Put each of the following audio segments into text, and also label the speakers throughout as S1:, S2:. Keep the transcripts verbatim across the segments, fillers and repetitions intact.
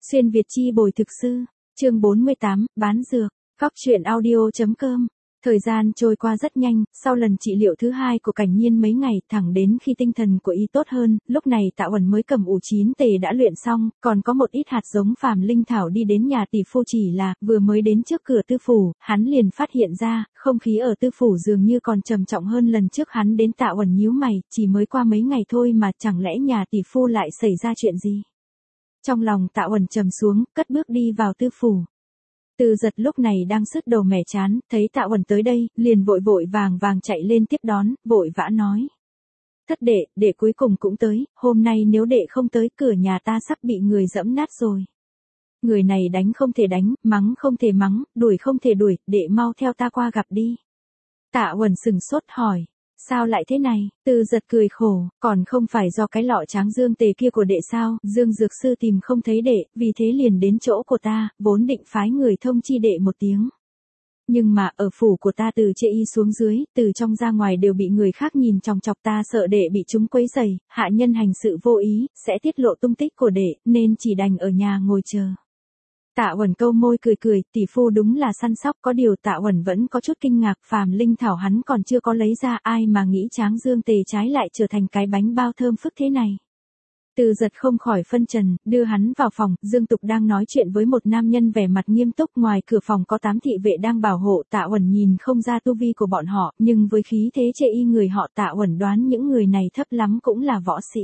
S1: Xuyên Việt chi bồi thực sư, chương bốn mươi tám, bán dược, Cóc truyện audio.com. Thời gian trôi qua rất nhanh, sau lần trị liệu thứ hai của Cảnh Nhiên mấy ngày, thẳng đến khi tinh thần của y tốt hơn, lúc này Tạ Uẩn mới cầm ủ chín tề đã luyện xong, còn có một ít hạt giống phàm linh thảo đi đến nhà tỷ phu. Chỉ là, vừa mới đến trước cửa tư phủ, hắn liền phát hiện ra, không khí ở tư phủ dường như còn trầm trọng hơn lần trước hắn đến. Tạ Uẩn nhíu mày, chỉ mới qua mấy ngày thôi mà chẳng lẽ nhà tỷ phu lại xảy ra chuyện gì? Trong lòng Tạ Uẩn trầm xuống, cất bước đi vào tư phủ. Từ Giật lúc này đang sứt đầu mẻ chán, thấy Tạ Uẩn tới đây, liền vội vội vàng vàng chạy lên tiếp đón, vội vã nói. Thất đệ, đệ cuối cùng cũng tới, hôm nay nếu đệ không tới, cửa nhà ta sắp bị người dẫm nát rồi. Người này đánh không thể đánh, mắng không thể mắng, đuổi không thể đuổi, đệ mau theo ta qua gặp đi. Tạ Uẩn sừng sốt hỏi. Sao lại thế này? Từ Giật cười khổ, còn không phải do cái lọ tráng dương tề kia của đệ sao? Dương dược sư tìm không thấy đệ, vì thế liền đến chỗ của ta, vốn định phái người thông chi đệ một tiếng. Nhưng mà ở phủ của ta từ trên y xuống dưới, từ trong ra ngoài đều bị người khác nhìn chòng chọc, ta sợ đệ bị chúng quấy rầy, hạ nhân hành sự vô ý, sẽ tiết lộ tung tích của đệ, nên chỉ đành ở nhà ngồi chờ. Tạ Uẩn câu môi cười cười, tỷ phu đúng là săn sóc, có điều Tạ Uẩn vẫn có chút kinh ngạc, phàm linh thảo hắn còn chưa có lấy ra, ai mà nghĩ tráng dương tề trái lại trở thành cái bánh bao thơm phức thế này. Từ Giật không khỏi phân trần, đưa hắn vào phòng, Dương Tục đang nói chuyện với một nam nhân vẻ mặt nghiêm túc, ngoài cửa phòng có tám thị vệ đang bảo hộ. Tạ Uẩn nhìn không ra tu vi của bọn họ, nhưng với khí thế chê y người họ, Tạ Uẩn đoán những người này thấp lắm cũng là võ sĩ.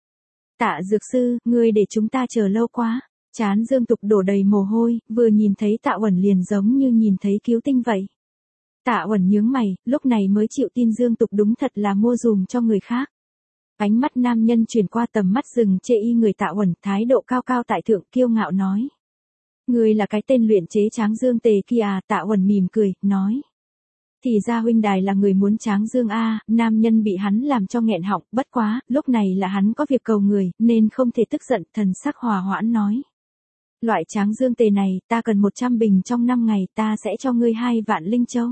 S1: Tạ dược sư, ngươi để chúng ta chờ lâu quá. Chán Dương Tục đổ đầy mồ hôi, vừa nhìn thấy Tạ Uẩn liền giống như nhìn thấy cứu tinh vậy. Tạ Uẩn nhướng mày, lúc này mới chịu tin Dương Tục đúng thật là mua dùm cho người khác. Ánh mắt nam nhân chuyển qua tầm mắt rừng chê y người Tạ Uẩn, thái độ cao cao tại thượng, kiêu ngạo nói. Ngươi là cái tên luyện chế tráng dương tề kia à? Tạ Uẩn mỉm cười, nói. Thì ra huynh đài là người muốn tráng dương a. Nam nhân bị hắn làm cho nghẹn họng, bất quá, lúc này là hắn có việc cầu người, nên không thể tức giận, thần sắc hòa hoãn nói. Loại tráng dương tề này, ta cần một trăm bình trong năm ngày, ta sẽ cho ngươi hai vạn linh châu.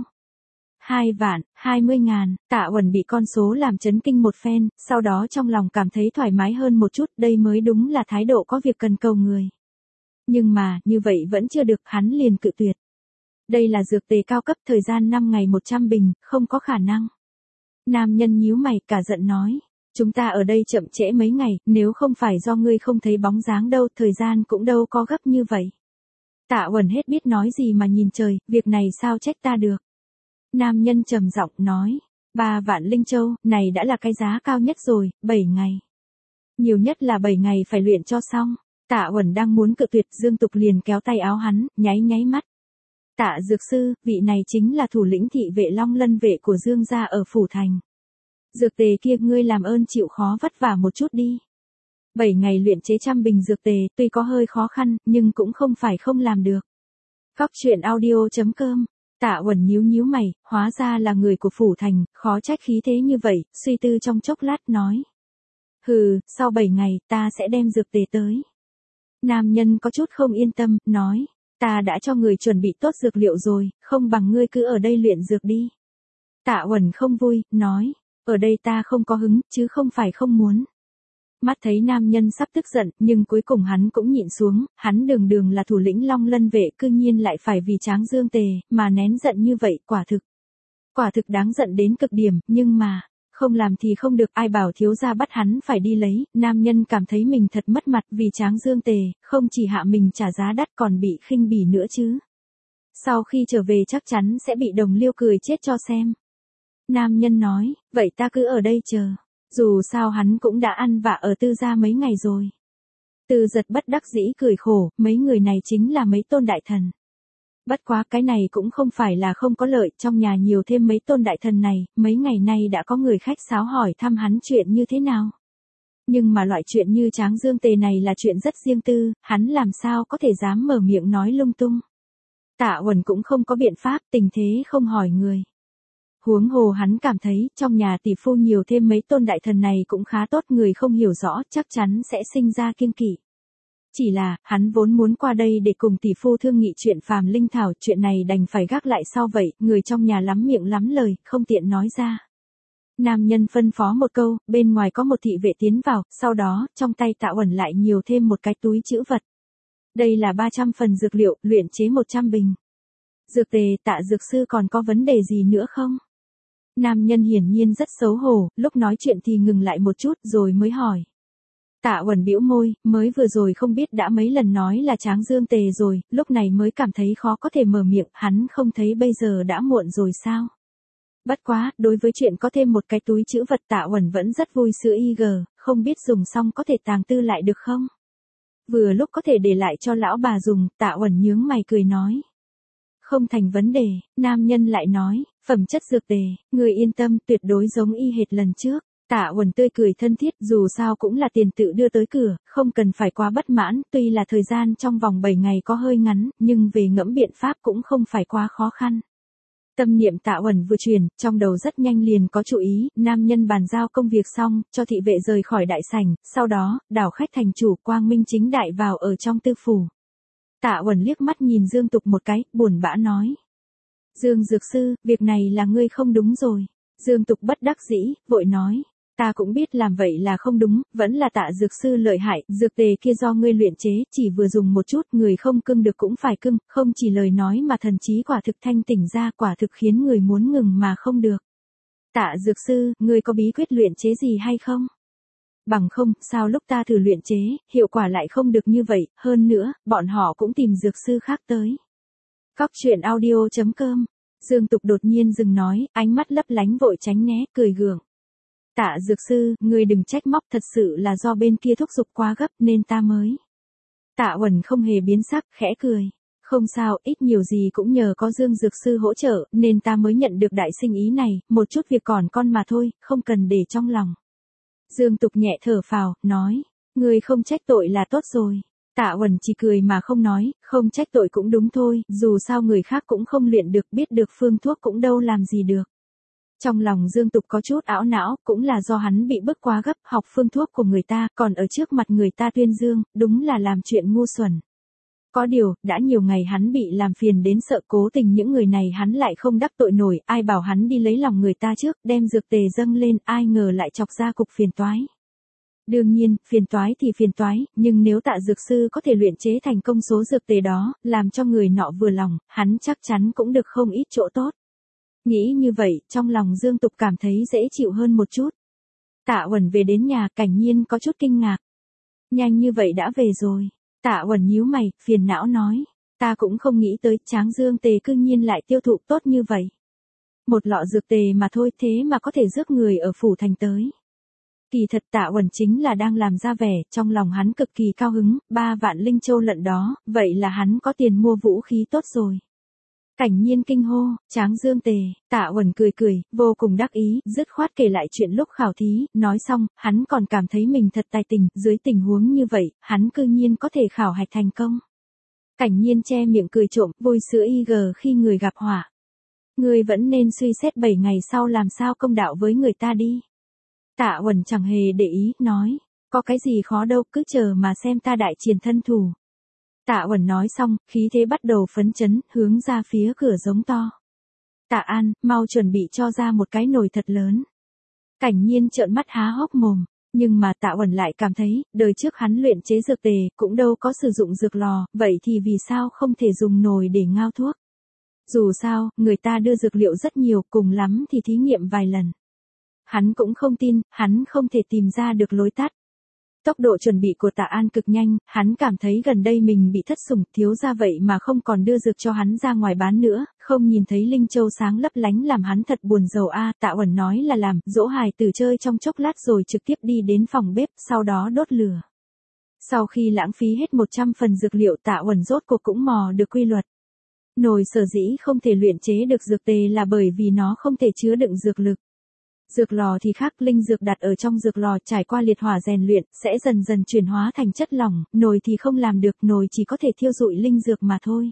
S1: Hai vạn, hai mươi ngàn. Tạ Uẩn bị con số làm chấn kinh một phen, sau đó trong lòng cảm thấy thoải mái hơn một chút, đây mới đúng là thái độ có việc cần cầu người. Nhưng mà, như vậy vẫn chưa được, hắn liền cự tuyệt. Đây là dược tề cao cấp, thời gian năm ngày một trăm bình, không có khả năng. Nam nhân nhíu mày, cả giận nói. Chúng ta ở đây chậm trễ mấy ngày, nếu không phải do ngươi không thấy bóng dáng đâu, thời gian cũng đâu có gấp như vậy. Tạ Uẩn hết biết nói gì mà nhìn trời, việc này sao trách ta được. Nam nhân trầm giọng nói, ba vạn linh châu, này đã là cái giá cao nhất rồi, bảy ngày. Nhiều nhất là bảy ngày phải luyện cho xong. Tạ Uẩn đang muốn cự tuyệt, Dương Tục liền kéo tay áo hắn, nháy nháy mắt. Tạ dược sư, vị này chính là thủ lĩnh thị vệ Long Lân vệ của Dương gia ở phủ thành. Dược tề kia ngươi làm ơn chịu khó vất vả một chút đi. Bảy ngày luyện chế trăm bình dược tề, tuy có hơi khó khăn, nhưng cũng không phải không làm được. Cóc truyện audio.com. Tạ Uẩn nhíu nhíu mày, hóa ra là người của phủ thành, khó trách khí thế như vậy, suy tư trong chốc lát nói. Hừ, sau bảy ngày, ta sẽ đem dược tề tới. Nam nhân có chút không yên tâm, nói. Ta đã cho người chuẩn bị tốt dược liệu rồi, không bằng ngươi cứ ở đây luyện dược đi. Tạ Uẩn không vui, nói. Ở đây ta không có hứng, chứ không phải không muốn. Mắt thấy nam nhân sắp tức giận, nhưng cuối cùng hắn cũng nhịn xuống, hắn đường đường là thủ lĩnh Long Lân vệ, cư nhiên lại phải vì tráng dương tề, mà nén giận như vậy, quả thực. Quả thực đáng giận đến cực điểm, nhưng mà, không làm thì không được, ai bảo thiếu gia bắt hắn phải đi lấy, nam nhân cảm thấy mình thật mất mặt vì tráng dương tề, không chỉ hạ mình trả giá đắt còn bị khinh bỉ nữa chứ. Sau khi trở về chắc chắn sẽ bị đồng liêu cười chết cho xem. Nam nhân nói, vậy ta cứ ở đây chờ. Dù sao hắn cũng đã ăn vạ ở Tư gia mấy ngày rồi. Từ Giật bất đắc dĩ cười khổ, mấy người này chính là mấy tôn đại thần. Bất quá cái này cũng không phải là không có lợi, trong nhà nhiều thêm mấy tôn đại thần này, mấy ngày nay đã có người khách sáo hỏi thăm hắn chuyện như thế nào. Nhưng mà loại chuyện như tráng dương tề này là chuyện rất riêng tư, hắn làm sao có thể dám mở miệng nói lung tung. Tạ Uẩn cũng không có biện pháp, tình thế không hỏi người. Huống hồ hắn cảm thấy, trong nhà tỷ phu nhiều thêm mấy tôn đại thần này cũng khá tốt, người không hiểu rõ, chắc chắn sẽ sinh ra kiêng kỵ. Chỉ là, hắn vốn muốn qua đây để cùng tỷ phu thương nghị chuyện phàm linh thảo, chuyện này đành phải gác lại sau vậy, người trong nhà lắm miệng lắm lời, không tiện nói ra. Nam nhân phân phó một câu, bên ngoài có một thị vệ tiến vào, sau đó, trong tay Tạ Uẩn lại nhiều thêm một cái túi trữ vật. Đây là ba trăm phần dược liệu, luyện chế một trăm bình. Dược tề, Tạ dược sư còn có vấn đề gì nữa không? Nam nhân hiển nhiên rất xấu hổ, lúc nói chuyện thì ngừng lại một chút rồi mới hỏi. Tạ Uẩn bĩu môi, mới vừa rồi không biết đã mấy lần nói là tráng dương tề rồi, lúc này mới cảm thấy khó có thể mở miệng, hắn không thấy bây giờ đã muộn rồi sao? Bất quá, đối với chuyện có thêm một cái túi trữ vật Tạ Uẩn vẫn rất vui sữa y gờ, không biết dùng xong có thể tàng tư lại được không? Vừa lúc có thể để lại cho lão bà dùng, Tạ Uẩn nhướng mày cười nói. Không thành vấn đề, nam nhân lại nói, phẩm chất dược tề, người yên tâm tuyệt đối giống y hệt lần trước. Tạ Uẩn tươi cười thân thiết, dù sao cũng là tiền tự đưa tới cửa, không cần phải quá bất mãn, tuy là thời gian trong vòng bảy ngày có hơi ngắn, nhưng về ngẫm biện pháp cũng không phải quá khó khăn. Tâm niệm Tạ Uẩn vừa truyền, trong đầu rất nhanh liền có chú ý, nam nhân bàn giao công việc xong, cho thị vệ rời khỏi đại sảnh, sau đó, đảo khách thành chủ quang minh chính đại vào ở trong tư phủ. Tạ Uẩn liếc mắt nhìn Dương Tục một cái, buồn bã nói. Dương dược sư, việc này là ngươi không đúng rồi. Dương Tục bất đắc dĩ, vội nói. Ta cũng biết làm vậy là không đúng, vẫn là Tạ dược sư lợi hại, dược tề kia do ngươi luyện chế, chỉ vừa dùng một chút, người không cưng được cũng phải cưng, không chỉ lời nói mà thần trí quả thực thanh tỉnh ra, quả thực khiến người muốn ngừng mà không được. Tạ dược sư, ngươi có bí quyết luyện chế gì hay không? Bằng không, sao lúc ta thử luyện chế, hiệu quả lại không được như vậy, hơn nữa, bọn họ cũng tìm dược sư khác tới. Cóc truyện audio chấm com. Dương Tục đột nhiên dừng nói, ánh mắt lấp lánh vội tránh né, cười gượng. Tạ dược sư, ngươi đừng trách móc, thật sự là do bên kia thúc giục quá gấp nên ta mới. Tạ Uẩn không hề biến sắc, khẽ cười. Không sao, ít nhiều gì cũng nhờ có Dương dược sư hỗ trợ, nên ta mới nhận được đại sinh ý này, một chút việc còn con mà thôi, không cần để trong lòng. Dương Tục nhẹ thở phào, nói, ngươi không trách tội là tốt rồi. Tạ Uẩn chỉ cười mà không nói, không trách tội cũng đúng thôi, dù sao người khác cũng không luyện được, biết được phương thuốc cũng đâu làm gì được. Trong lòng Dương Tục có chút ảo não, cũng là do hắn bị bức quá gấp, học phương thuốc của người ta, còn ở trước mặt người ta tuyên dương, đúng là làm chuyện ngu xuẩn. Có điều, đã nhiều ngày hắn bị làm phiền đến sợ cố tình những người này hắn lại không đắc tội nổi, ai bảo hắn đi lấy lòng người ta trước, đem dược tề dâng lên, ai ngờ lại chọc ra cục phiền toái. Đương nhiên, phiền toái thì phiền toái, nhưng nếu Tạ dược sư có thể luyện chế thành công số dược tề đó, làm cho người nọ vừa lòng, hắn chắc chắn cũng được không ít chỗ tốt. Nghĩ như vậy, trong lòng Dương Tục cảm thấy dễ chịu hơn một chút. Tạ Uẩn về đến nhà, Cảnh Nhiên có chút kinh ngạc. Nhanh như vậy đã về rồi. Tạ Uẩn nhíu mày, phiền não nói. Ta cũng không nghĩ tới, tráng dương tề cư nhiên lại tiêu thụ tốt như vậy. Một lọ dược tề mà thôi, thế mà có thể rước người ở phủ thành tới. Kỳ thật Tạ Uẩn chính là đang làm ra vẻ, trong lòng hắn cực kỳ cao hứng, ba vạn linh châu lận đó, vậy là hắn có tiền mua vũ khí tốt rồi. Cảnh Nhiên kinh hô, tráng dương tề, Tạ Uẩn cười cười, vô cùng đắc ý, dứt khoát kể lại chuyện lúc khảo thí, nói xong, hắn còn cảm thấy mình thật tài tình, dưới tình huống như vậy, hắn cư nhiên có thể khảo hạch thành công. Cảnh Nhiên che miệng cười trộm, vui sữa y gờ khi người gặp họa. Người vẫn nên suy xét bảy ngày sau làm sao công đạo với người ta đi. Tạ Uẩn chẳng hề để ý, nói, có cái gì khó đâu, cứ chờ mà xem ta đại triển thân thủ. Tạ Uẩn nói xong, khí thế bắt đầu phấn chấn, hướng ra phía cửa giống to. Tạ An, mau chuẩn bị cho ra một cái nồi thật lớn. Cảnh Nhiên trợn mắt há hốc mồm, nhưng mà Tạ Uẩn lại cảm thấy, đời trước hắn luyện chế dược tề, cũng đâu có sử dụng dược lò, vậy thì vì sao không thể dùng nồi để ngao thuốc. Dù sao, người ta đưa dược liệu rất nhiều, cùng lắm thì thí nghiệm vài lần. Hắn cũng không tin, hắn không thể tìm ra được lối tắt. Tốc độ chuẩn bị của Tạ An cực nhanh, hắn cảm thấy gần đây mình bị thất sủng, thiếu ra vậy mà không còn đưa dược cho hắn ra ngoài bán nữa, không nhìn thấy linh châu sáng lấp lánh làm hắn thật buồn rầu a. Tạ Uẩn nói là làm, dỗ hài tử chơi trong chốc lát rồi trực tiếp đi đến phòng bếp, sau đó đốt lửa. Sau khi lãng phí hết một trăm phần dược liệu, Tạ Uẩn rốt cuộc cũng mò được quy luật. Nồi sở dĩ không thể luyện chế được dược tề là bởi vì nó không thể chứa đựng dược lực. Dược lò thì khác, linh dược đặt ở trong dược lò trải qua liệt hỏa rèn luyện, sẽ dần dần chuyển hóa thành chất lỏng, nồi thì không làm được, nồi chỉ có thể thiêu rụi linh dược mà thôi.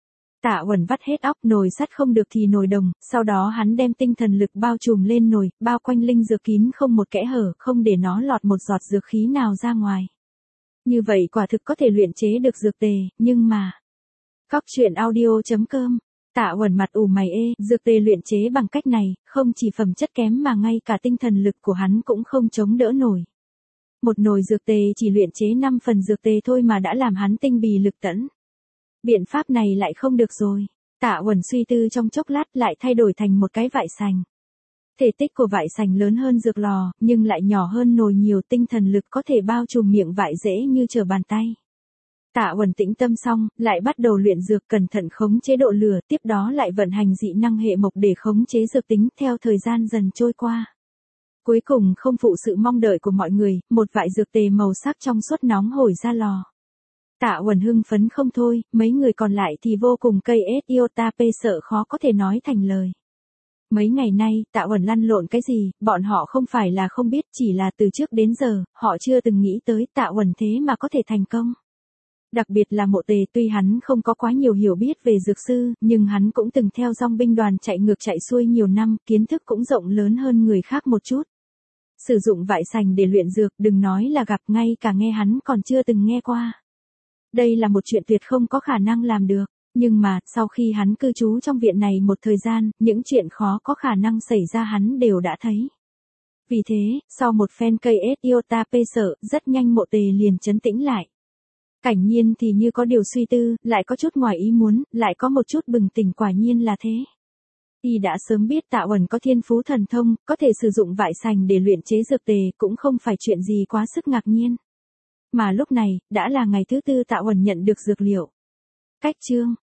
S1: Tạ Uẩn vắt hết óc, nồi sắt không được thì nồi đồng, sau đó hắn đem tinh thần lực bao trùm lên nồi, bao quanh linh dược kín không một kẽ hở, không để nó lọt một giọt dược khí nào ra ngoài. Như vậy quả thực có thể luyện chế được dược tề, nhưng mà... Cóc truyện audio chấm com. Tạ Uẩn mặt ủ mày ê, dược tề luyện chế bằng cách này, không chỉ phẩm chất kém mà ngay cả tinh thần lực của hắn cũng không chống đỡ nổi. Một nồi dược tề chỉ luyện chế năm phần dược tề thôi mà đã làm hắn tinh bì lực tẫn. Biện pháp này lại không được rồi. Tạ Uẩn suy tư trong chốc lát lại thay đổi thành một cái vại sành. Thể tích của vại sành lớn hơn dược lò, nhưng lại nhỏ hơn nồi nhiều, tinh thần lực có thể bao trùm miệng vại dễ như trở bàn tay. Tạ Uẩn tĩnh tâm xong, lại bắt đầu luyện dược, cẩn thận khống chế độ lửa, tiếp đó lại vận hành dị năng hệ mộc để khống chế dược tính. Theo thời gian dần trôi qua, cuối cùng không phụ sự mong đợi của mọi người, một vại dược tề màu sắc trong suốt nóng hổi ra lò. Tạ Uẩn hưng phấn không thôi, mấy người còn lại thì vô cùng cây ết iota p sợ khó có thể nói thành lời. Mấy ngày nay, Tạ Uẩn lăn lộn cái gì, bọn họ không phải là không biết, chỉ là từ trước đến giờ, họ chưa từng nghĩ tới Tạ Uẩn thế mà có thể thành công. Đặc biệt là Mộ Tề, tuy hắn không có quá nhiều hiểu biết về dược sư, nhưng hắn cũng từng theo dòng binh đoàn chạy ngược chạy xuôi nhiều năm, kiến thức cũng rộng lớn hơn người khác một chút. Sử dụng vại sành để luyện dược, đừng nói là gặp, ngay cả nghe hắn còn chưa từng nghe qua. Đây là một chuyện tuyệt không có khả năng làm được, nhưng mà, sau khi hắn cư trú trong viện này một thời gian, những chuyện khó có khả năng xảy ra hắn đều đã thấy. Vì thế, sau một phen cây ết iota p sợ, rất nhanh Mộ Tề liền trấn tĩnh lại. Cảnh Nhiên thì như có điều suy tư, lại có chút ngoài ý muốn, lại có một chút bừng tỉnh, quả nhiên là thế. Y đã sớm biết Tạ Uẩn có thiên phú thần thông, có thể sử dụng vại sành để luyện chế dược tề, cũng không phải chuyện gì quá sức ngạc nhiên. Mà lúc này, đã là ngày thứ tư Tạ Uẩn nhận được dược liệu. Cách chương